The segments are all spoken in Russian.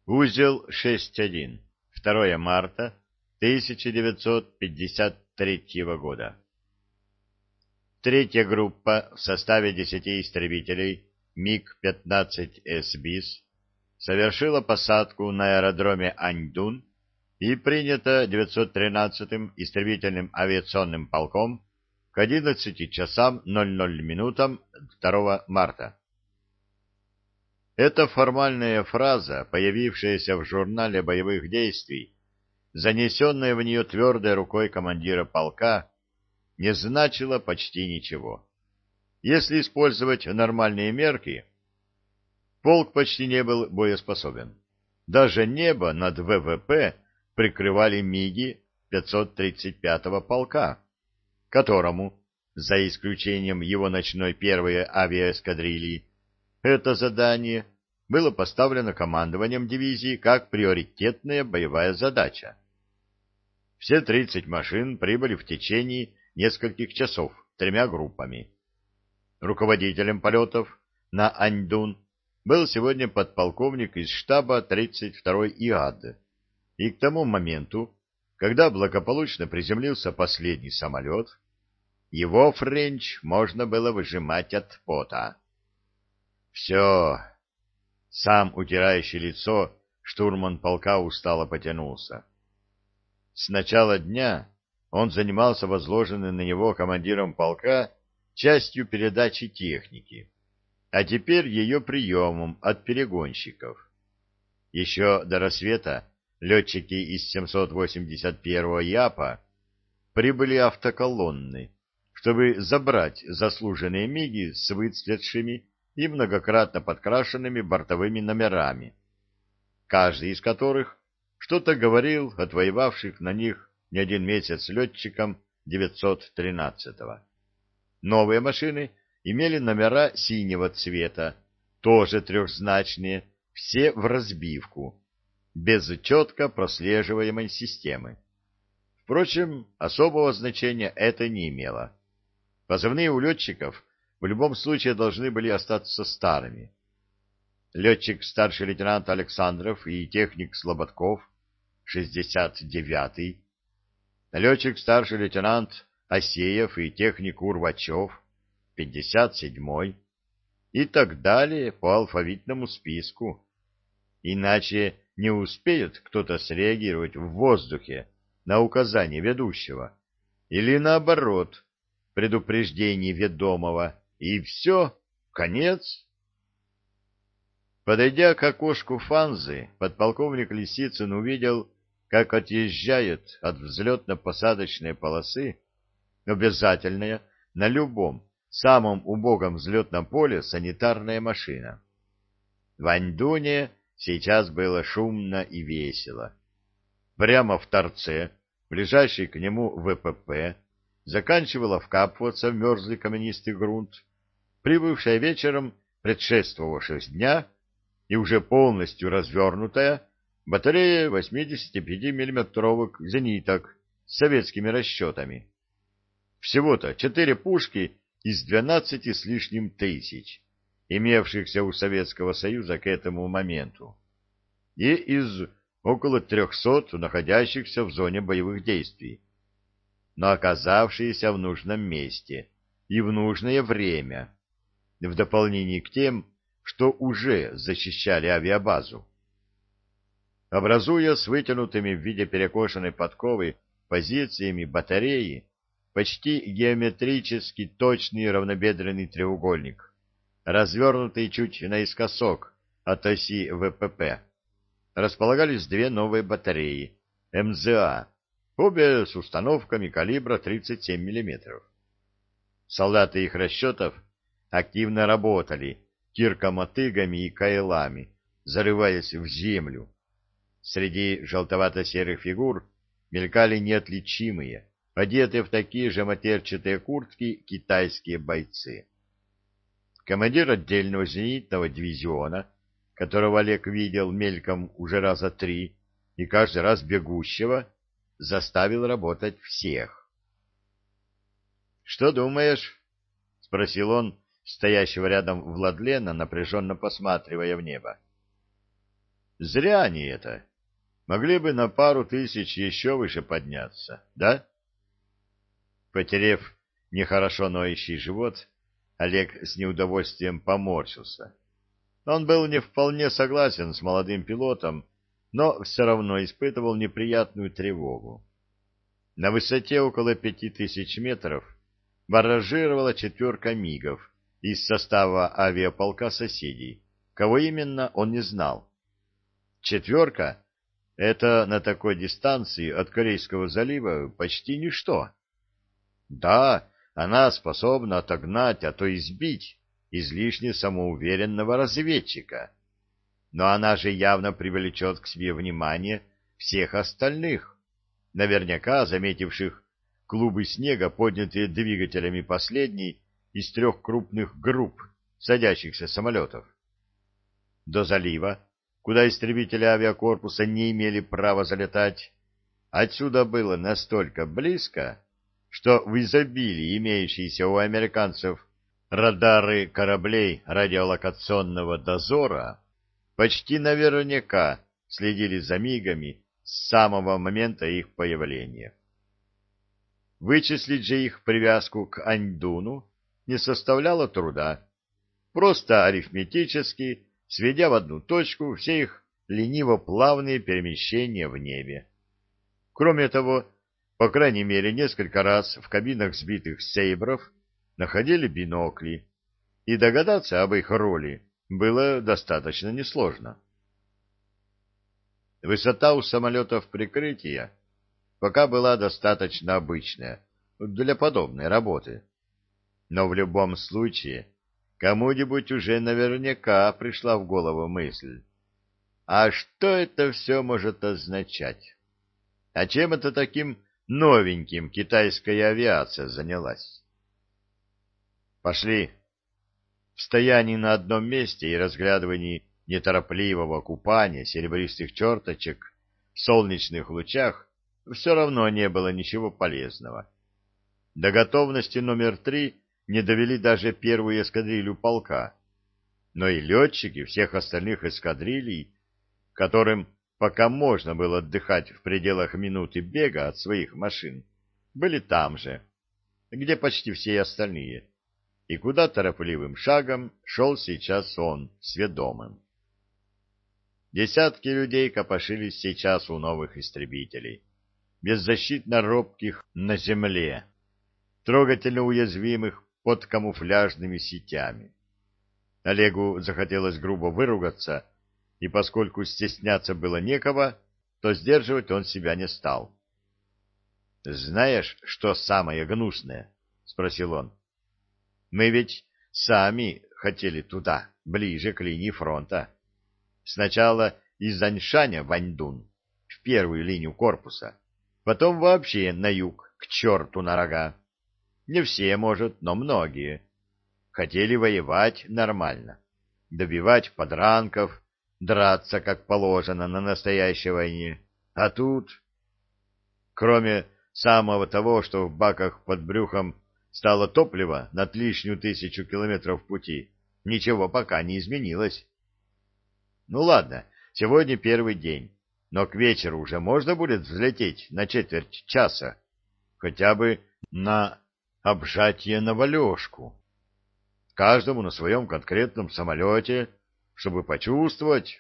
Узел 6.1. 2 марта 1953 года. Третья группа в составе 10 истребителей МиГ-15 СБИС совершила посадку на аэродроме Аньдун и принята 913-м истребительным авиационным полком к 11 часам 00 минутам 2 марта. Эта формальная фраза, появившаяся в журнале боевых действий, занесенная в нее твердой рукой командира полка, не значила почти ничего. Если использовать нормальные мерки, полк почти не был боеспособен. Даже небо над ВВП прикрывали МиГи 535-го полка, которому, за исключением его ночной первой авиаэскадрильи, это задание было поставлено командованием дивизии как приоритетная боевая задача. Все 30 машин прибыли в течение нескольких часов 3 группами. Руководителем полетов на Аньдун был сегодня подполковник из штаба 32-й ИАД, и к тому моменту, когда благополучно приземлился последний самолет, его френч можно было выжимать от пота. Все. Сам, утирающий лицо, штурман полка устало потянулся. С начала дня он занимался возложенной на него командиром полка частью передачи техники, а теперь ее приемом от перегонщиков. Еще до рассвета летчики из 781-го ЯПа прибыли автоколонны, чтобы забрать заслуженные МиГи с выцветшими и многократно подкрашенными бортовыми номерами, каждый из которых что-то говорил отвоевавших на них не один месяц летчикам 913-го. Новые машины имели номера синего цвета, тоже трехзначные, все в разбивку, без четко прослеживаемой системы. Впрочем, особого значения это не имело. Позывные у летчиков в любом случае должны были остаться старыми. Летчик старший лейтенант Александров и техник Слободков, 69-й, летчик старший лейтенант Асеев и техник Урвачев, 57-й, и так далее по алфавитному списку. Иначе не успеет кто-то среагировать в воздухе на указание ведущего, или наоборот, предупреждение ведомого, и все, конец. Подойдя к окошку Фанзы, подполковник Лисицын увидел, как отъезжает от взлетно-посадочной полосы обязательная на любом, самом убогом взлетном поле санитарная машина. В Аньдуне сейчас было шумно и весело. Прямо в торце, ближайший к нему ВПП, заканчивала вкапываться в мерзлый каменистый грунт прибывшая вечером предшествовавшего дня и уже полностью развернутая батарея 85-миллиметровых зениток с советскими расчетами. Всего-то 4 пушки из 12 с лишним тысяч, имевшихся у Советского Союза к этому моменту, и из около 300 находящихся в зоне боевых действий, но оказавшиеся в нужном месте и в нужное время, в дополнение к тем, что уже защищали авиабазу. Образуя с вытянутыми в виде перекошенной подковы позициями батареи почти геометрически точный равнобедренный треугольник, развернутый чуть наискосок от оси ВПП, располагались 2 новые батареи МЗА, обе с установками калибра 37 мм. Солдаты их расчетов активно работали киркомотыгами и кайлами, зарываясь в землю. Среди желтовато-серых фигур мелькали неотличимые, одетые в такие же матерчатые куртки китайские бойцы. Командир отдельного зенитного дивизиона, которого Олег видел мельком уже раза 3, и каждый раз бегущего, заставил работать всех. — Что думаешь? — спросил он стоящего рядом Владлена, напряженно посматривая в небо. Зря они это. Могли бы на пару тысяч еще выше подняться, да? Потерев нехорошо ноющий живот, Олег с неудовольствием поморщился. Он был не вполне согласен с молодым пилотом, но все равно испытывал неприятную тревогу. На высоте около 5000 метров баражировала 4 МиГов из состава авиаполка соседей. Кого именно, он не знал. 4 — это на такой дистанции от Корейского залива почти ничто. Да, она способна отогнать, а то и сбить излишне самоуверенного разведчика. Но она же явно привлечет к себе внимание всех остальных, наверняка заметивших клубы снега, поднятые двигателями последней из 3 крупных групп садящихся самолетов. До залива, куда истребители авиакорпуса не имели права залетать, отсюда было настолько близко, что в изобилии имеющиеся у американцев радары кораблей радиолокационного дозора почти наверняка следили за мигами с самого момента их появления. Вычислить же их привязку к Аньдуну не составляло труда. Просто арифметически, сведя в одну точку все их лениво-плавные перемещения в небе. Кроме того, по крайней мере, несколько раз в кабинах сбитых сейбров находили бинокли, и догадаться об их роли было достаточно несложно. Высота у самолетов прикрытия пока была достаточно обычная для подобной работы. Но в любом случае, кому-нибудь уже наверняка пришла в голову мысль: а что это все может означать? А чем это таким новеньким китайская авиация занялась? Пошли. В стоянии на одном месте и разглядывании неторопливого купания серебристых черточек в солнечных лучах все равно не было ничего полезного. До готовности номер 3 не довели даже первую эскадрилью полка, но и летчики всех остальных эскадрилий, которым пока можно было отдыхать в пределах минуты бега от своих машин, были там же, где почти все остальные, и куда торопливым шагом шел сейчас он с ведомым. Десятки людей копошились сейчас у новых истребителей, беззащитно робких на земле, трогательно уязвимых под камуфляжными сетями. Олегу захотелось грубо выругаться, и поскольку стесняться было некого, то сдерживать он себя не стал. — Знаешь, что самое гнусное? — спросил он. — Мы ведь сами хотели туда, ближе к линии фронта. Сначала из Аньшаня в Аньдун, в первую линию корпуса, потом вообще на юг, к черту на рога. Не все, может, но многие. Хотели воевать нормально, добивать подранков, драться, как положено, на настоящей войне. А тут, кроме самого того, что в баках под брюхом стало топливо на лишнюю 1000 километров пути, ничего пока не изменилось. Ну ладно, сегодня первый день, но к вечеру уже можно будет взлететь на четверть часа, хотя бы на обжатие на валежку. Каждому на своем конкретном самолете, чтобы почувствовать.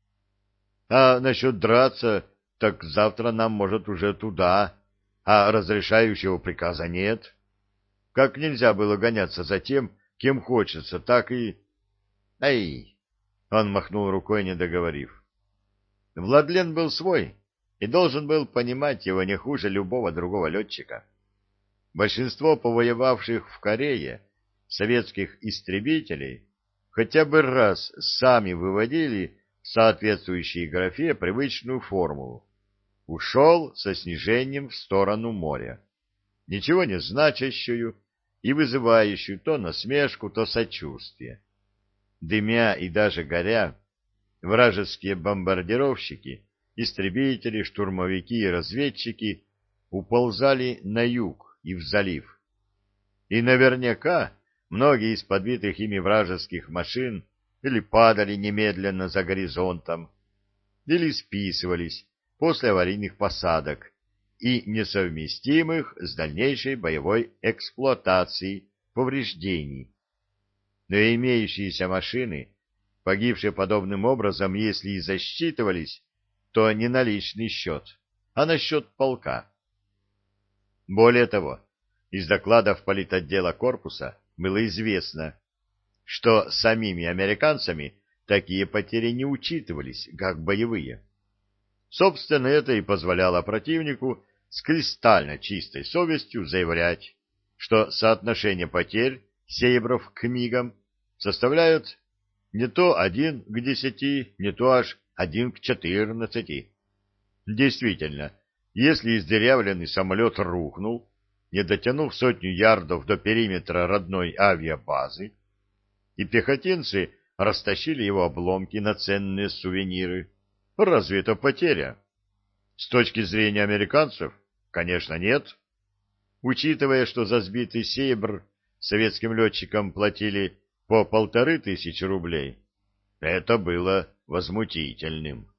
А насчет драться, так завтра нам, может, уже туда, а разрешающего приказа нет. Как нельзя было гоняться за тем, кем хочется, так и... Эй! Он махнул рукой, не договорив. Владлен был свой и должен был понимать его не хуже любого другого летчика. Большинство повоевавших в Корее советских истребителей хотя бы раз сами выводили в соответствующей графе привычную формулу: ушел со снижением в сторону моря, ничего не значащую и вызывающую то насмешку, то сочувствие. Дымя и даже горя, вражеские бомбардировщики, истребители, штурмовики и разведчики уползали на юг и в залив. И наверняка многие из подбитых ими вражеских машин или падали немедленно за горизонтом, или списывались после аварийных посадок и несовместимых с дальнейшей боевой эксплуатацией повреждений. Но имеющиеся машины, погибшие подобным образом, если и засчитывались, то не на личный счет, а на счет полка. Более того, из докладов политотдела корпуса было известно, что самими американцами такие потери не учитывались, как боевые. Собственно, это и позволяло противнику с кристально чистой совестью заявлять, что соотношение потерь сейбров к мигам составляют не то 1 к 10, не то аж 1 к 14. Действительно, если издырявленный самолет рухнул, не дотянув 100 ярдов до периметра родной авиабазы, и пехотинцы растащили его обломки на ценные сувениры, разве это потеря? С точки зрения американцев, конечно, нет. Учитывая, что за сбитый «Сейбр» советским летчикам платили по 1500 рублей, это было возмутительным.